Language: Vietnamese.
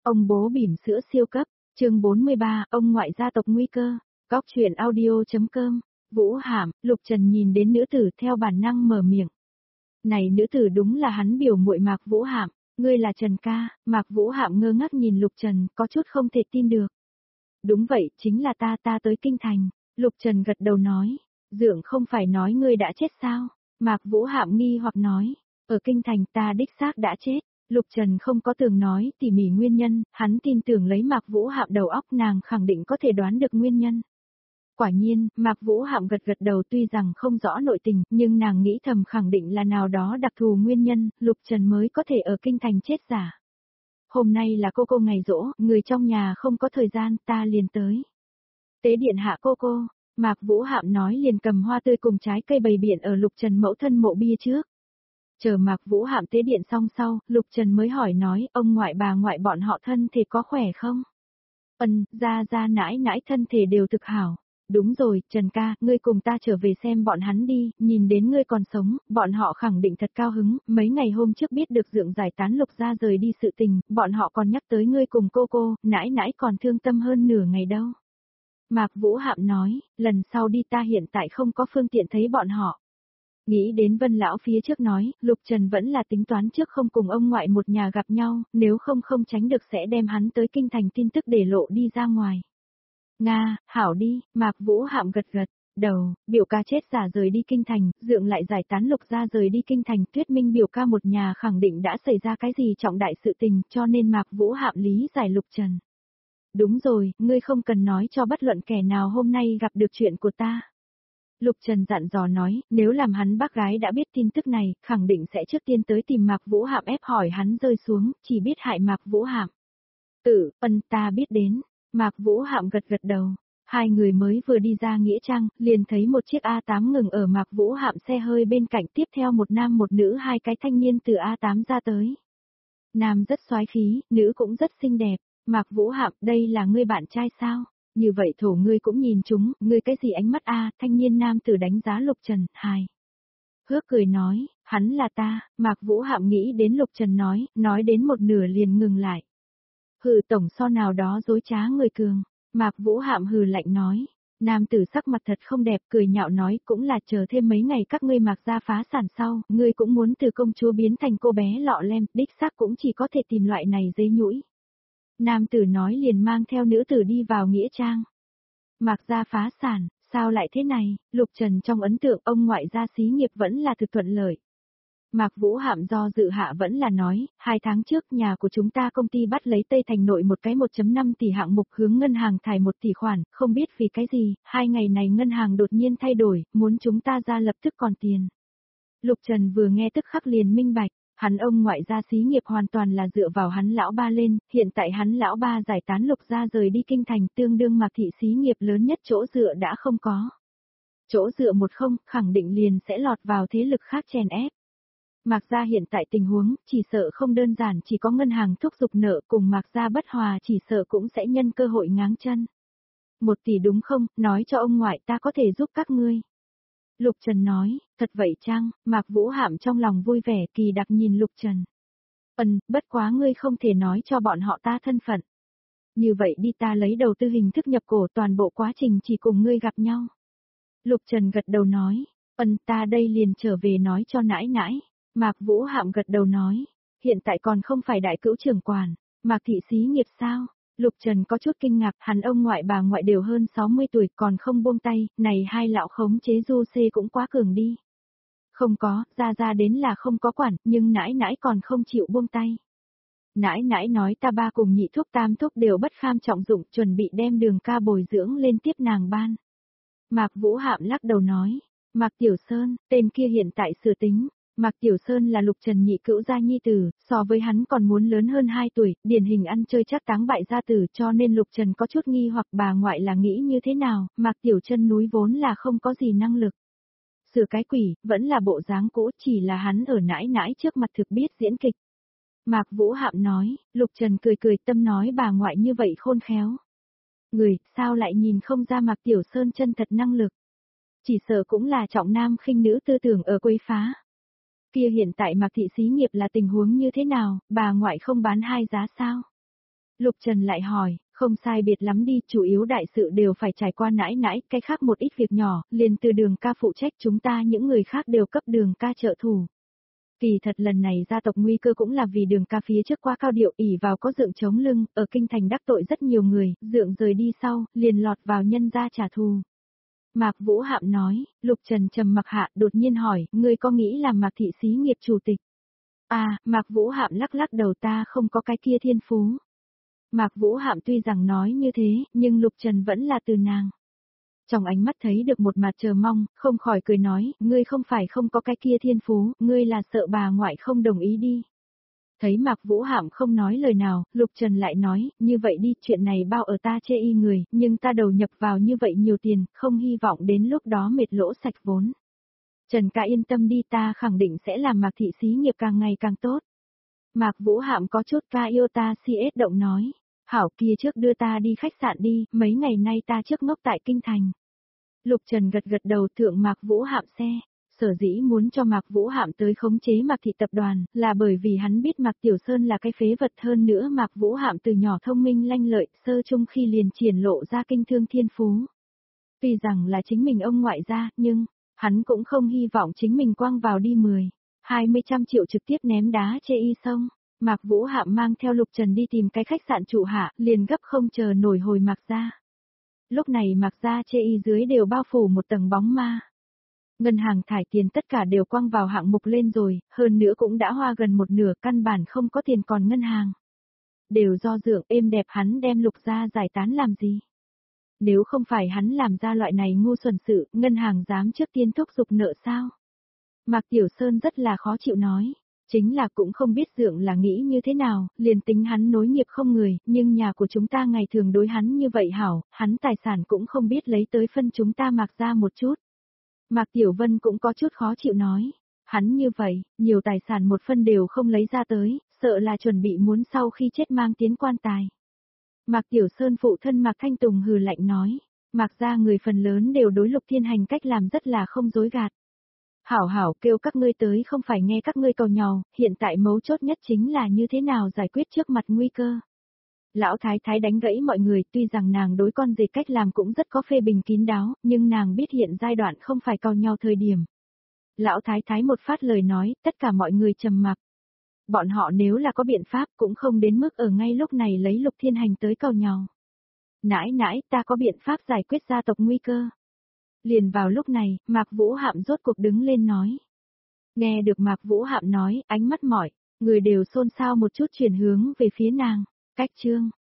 Ông bố bỉm sữa siêu cấp, chương 43, ông ngoại gia tộc nguy cơ, góc truyện audio.com, Vũ Hạm, Lục Trần nhìn đến nữ tử theo bản năng mở miệng. Này nữ tử đúng là hắn biểu muội Mạc Vũ Hạm, ngươi là Trần ca, Mạc Vũ Hạm ngơ ngác nhìn Lục Trần, có chút không thể tin được. Đúng vậy, chính là ta tới kinh thành, Lục Trần gật đầu nói, dượng không phải nói ngươi đã chết sao, Mạc Vũ Hạm nghi hoặc nói, ở kinh thành ta đích xác đã chết. Lục Trần không có tường nói tỉ mỉ nguyên nhân, hắn tin tưởng lấy Mạc Vũ Hạm đầu óc nàng khẳng định có thể đoán được nguyên nhân. Quả nhiên, Mạc Vũ Hạm gật đầu tuy rằng không rõ nội tình, nhưng nàng nghĩ thầm khẳng định là nào đó đặc thù nguyên nhân, Lục Trần mới có thể ở kinh thành chết giả. Hôm nay là cô ngày giỗ, người trong nhà không có thời gian, ta liền tới. Tế điện hạ cô, Mạc Vũ Hạm nói liền cầm hoa tươi cùng trái cây bày biện ở Lục Trần mẫu thân mộ bia trước. Chờ Mạc Vũ Hạm tế điện xong sau, Lục Trần mới hỏi nói, ông ngoại bà ngoại bọn họ thân thể có khỏe không? Ra nãi thân thể đều thực hảo. Đúng rồi, Trần ca, ngươi cùng ta trở về xem bọn hắn đi, nhìn đến ngươi còn sống, bọn họ khẳng định thật cao hứng, mấy ngày hôm trước biết được dượng giải tán Lục gia rời đi sự tình, bọn họ còn nhắc tới ngươi cùng cô, nãi còn thương tâm hơn nửa ngày đâu. Mạc Vũ Hạm nói, lần sau đi ta hiện tại không có phương tiện thấy bọn họ. Nghĩ đến Vân lão phía trước nói, Lục Trần vẫn là tính toán trước không cùng ông ngoại một nhà gặp nhau, nếu không tránh được sẽ đem hắn tới kinh thành tin tức để lộ đi ra ngoài. Nga, hảo đi, Mạc Vũ Hạm gật đầu, biểu ca chết giả rời đi kinh thành, dượng lại giải tán Lục gia rời đi kinh thành, Tuyết Minh biểu ca một nhà khẳng định đã xảy ra cái gì trọng đại sự tình, cho nên Mạc Vũ Hạm lý giải Lục Trần. Đúng rồi, ngươi không cần nói cho bất luận kẻ nào hôm nay gặp được chuyện của ta. Lục Trần dặn dò nói, nếu làm hắn bác gái đã biết tin tức này, khẳng định sẽ trước tiên tới tìm Mạc Vũ Hạm ép hỏi hắn rơi xuống, chỉ biết hại Mạc Vũ Hạm. Ta biết đến, Mạc Vũ Hạm gật đầu. Hai người mới vừa đi ra nghĩa trang, liền thấy một chiếc A8 ngừng ở Mạc Vũ Hạm xe hơi bên cạnh, tiếp theo một nam một nữ hai cái thanh niên từ A8 ra tới. Nam rất soái khí, nữ cũng rất xinh đẹp. Mạc Vũ Hạm, đây là ngươi bạn trai sao? Như vậy thổ ngươi cũng nhìn chúng, ngươi cái gì ánh mắt thanh niên nam tử đánh giá Lục Trần, hài. Hước cười nói, hắn là ta, Mạc Vũ Hạm nghĩ đến Lục Trần nói đến một nửa liền ngừng lại. Hừ tổng so nào đó dối trá người cường, Mạc Vũ Hạm hừ lạnh nói. Nam tử sắc mặt thật không đẹp cười nhạo nói cũng là chờ thêm mấy ngày các ngươi Mạc gia phá sản sau, ngươi cũng muốn từ công chúa biến thành cô bé lọ lem, đích xác cũng chỉ có thể tìm loại này dây nhũi. Nam tử nói liền mang theo nữ tử đi vào nghĩa trang. Mạc gia phá sản, sao lại thế này, Lục Trần trong ấn tượng ông ngoại gia xí nghiệp vẫn là thực thuận lợi. Mạc Vũ Hạm do dự hạ vẫn là nói, 2 tháng trước nhà của chúng ta công ty bắt lấy Tây Thành nội một cái 1.5 tỷ hạng mục hướng ngân hàng thải 1 tỷ khoản, không biết vì cái gì, 2 ngày này ngân hàng đột nhiên thay đổi, muốn chúng ta ra lập tức còn tiền. Lục Trần vừa nghe tức khắc liền minh bạch. Hắn ông ngoại gia xí nghiệp hoàn toàn là dựa vào hắn lão ba lên, hiện tại hắn lão ba giải tán Lục gia rời đi kinh thành tương đương Mạc thị xí nghiệp lớn nhất chỗ dựa đã không có. Chỗ dựa một không, khẳng định liền sẽ lọt vào thế lực khác chèn ép. Mạc gia hiện tại tình huống, chỉ sợ không đơn giản chỉ có ngân hàng thúc giục nợ cùng Mạc gia bất hòa chỉ sợ cũng sẽ nhân cơ hội ngáng chân. 1 tỷ đúng không, nói cho ông ngoại ta có thể giúp các ngươi. Lục Trần nói, thật vậy chăng, Mạc Vũ Hạm trong lòng vui vẻ kỳ đặc nhìn Lục Trần. Bất quá ngươi không thể nói cho bọn họ ta thân phận. Như vậy đi ta lấy đầu tư hình thức nhập cổ toàn bộ quá trình chỉ cùng ngươi gặp nhau. Lục Trần gật đầu nói, ta đây liền trở về nói cho nãi. Mạc Vũ Hạm gật đầu nói, hiện tại còn không phải đại cữu trưởng quản, Mạc thị xí nghiệp sao? Lục Trần có chút kinh ngạc, hắn ông ngoại bà ngoại đều hơn 60 tuổi còn không buông tay, này hai lão khống chế du xê cũng quá cường đi. Không có, ra đến là không có quản, nhưng nãi còn không chịu buông tay. Nãi nói ta ba cùng nhị thúc tam thúc đều bất kham trọng dụng, chuẩn bị đem Đường ca bồi dưỡng lên tiếp nàng ban. Mạc Vũ Hạm lắc đầu nói, Mạc Tiểu Sơn, tên kia hiện tại sửa tính. Mạc Tiểu Sơn là Lục Trần nhị cữu gia nhi tử, so với hắn còn muốn lớn hơn 2 tuổi, điển hình ăn chơi chắc táng bại gia tử cho nên Lục Trần có chút nghi hoặc bà ngoại là nghĩ như thế nào, Mạc Tiểu Chân núi vốn là không có gì năng lực. Sửa cái quỷ, vẫn là bộ dáng cũ chỉ là hắn ở nãi trước mặt thực biết diễn kịch. Mạc Vũ Hạm nói, Lục Trần cười tâm nói bà ngoại như vậy khôn khéo. Người, sao lại nhìn không ra Mạc Tiểu Sơn chân thật năng lực. Chỉ sợ cũng là trọng nam khinh nữ tư tưởng ở quấy phá. Kia hiện tại Mạc thị xí nghiệp là tình huống như thế nào, bà ngoại không bán 2 giá sao? Lục Trần lại hỏi, không sai biệt lắm đi, chủ yếu đại sự đều phải trải qua nãi nãi, cái khác một ít việc nhỏ, liền từ Đường ca phụ trách, chúng ta những người khác đều cấp Đường ca trợ thủ. Kỳ thật lần này gia tộc nguy cơ cũng là vì Đường ca phía trước qua cao điệu ỉ vào có dượng chống lưng, ở kinh thành đắc tội rất nhiều người, dượng rời đi sau, liền lọt vào nhân gia trả thù. Mạc Vũ Hạm nói, Lục Trần trầm mặc hạ, đột nhiên hỏi, ngươi có nghĩ làm Mạc thị xí nghiệp chủ tịch? À, Mạc Vũ Hạm lắc lắc đầu, ta không có cái kia thiên phú. Mạc Vũ Hạm tuy rằng nói như thế, nhưng Lục Trần vẫn là từ nàng. Trong ánh mắt thấy được một mặt chờ mong, không khỏi cười nói, ngươi không phải không có cái kia thiên phú, ngươi là sợ bà ngoại không đồng ý đi. Thấy Mạc Vũ Hạm không nói lời nào, Lục Trần lại nói, như vậy đi, chuyện này bao ở ta chê y người, nhưng ta đầu nhập vào như vậy nhiều tiền, không hy vọng đến lúc đó mệt lỗ sạch vốn. Trần ca yên tâm đi, ta khẳng định sẽ làm Mạc thị xí nghiệp càng ngày càng tốt. Mạc Vũ Hạm có chút ca yêu ta CS động nói, hảo kia trước đưa ta đi khách sạn đi, mấy ngày nay ta trước ngốc tại kinh thành. Lục Trần gật gật đầu, thượng Mạc Vũ Hạm xe. Sở dĩ muốn cho Mạc Vũ Hạm tới khống chế Mạc thị tập đoàn, là bởi vì hắn biết Mạc Tiểu Sơn là cái phế vật, hơn nữa Mạc Vũ Hạm từ nhỏ thông minh lanh lợi, sơ chung khi liền triển lộ ra kinh thương thiên phú. Tuy rằng là chính mình ông ngoại gia, nhưng, hắn cũng không hy vọng chính mình quăng vào đi 20 trăm triệu trực tiếp ném đá chê y sông. Mạc Vũ Hạm mang theo Lục Trần đi tìm cái khách sạn trụ hạ, liền gấp không chờ nổi hồi Mạc gia. Lúc này Mạc gia chê y dưới đều bao phủ một tầng bóng ma. Ngân hàng thải tiền tất cả đều quăng vào hạng mục lên rồi, hơn nữa cũng đã hoa gần một nửa, căn bản không có tiền còn ngân hàng. Đều do dượng êm đẹp, hắn đem Lục gia giải tán làm gì? Nếu không phải hắn làm ra loại này ngu xuẩn sự, ngân hàng dám trước tiên thúc giục nợ sao? Mạc Tiểu Sơn rất là khó chịu nói. Chính là cũng không biết dượng là nghĩ như thế nào, liền tính hắn nối nghiệp không người, nhưng nhà của chúng ta ngày thường đối hắn như vậy hảo, hắn tài sản cũng không biết lấy tới phân chúng ta Mạc ra một chút. Mạc Tiểu Vân cũng có chút khó chịu nói, hắn như vậy, nhiều tài sản một phân đều không lấy ra tới, sợ là chuẩn bị muốn sau khi chết mang tiến quan tài. Mạc Tiểu Sơn phụ thân Mạc Thanh Tùng hừ lạnh nói, Mạc ra người phần lớn đều đối Lục Thiên Hành cách làm rất là không dối gạt. Hảo hảo kêu các ngươi tới không phải nghe các ngươi cầu nhau, hiện tại mấu chốt nhất chính là như thế nào giải quyết trước mặt nguy cơ. Lão Thái Thái đánh gãy mọi người, tuy rằng nàng đối con dệt cách làm cũng rất có phê bình kín đáo, nhưng nàng biết hiện giai đoạn không phải cầu nhau thời điểm. Lão Thái Thái một phát lời nói, tất cả mọi người trầm mặc. Bọn họ nếu là có biện pháp cũng không đến mức ở ngay lúc này lấy Lục Thiên Hành tới cầu nhau. Nãi nãi, ta có biện pháp giải quyết gia tộc nguy cơ. Liền vào lúc này, Mạc Vũ Hạm rốt cuộc đứng lên nói. Nghe được Mạc Vũ Hạm nói, ánh mắt mỏi, người đều xôn xao một chút chuyển hướng về phía nàng. Cách chương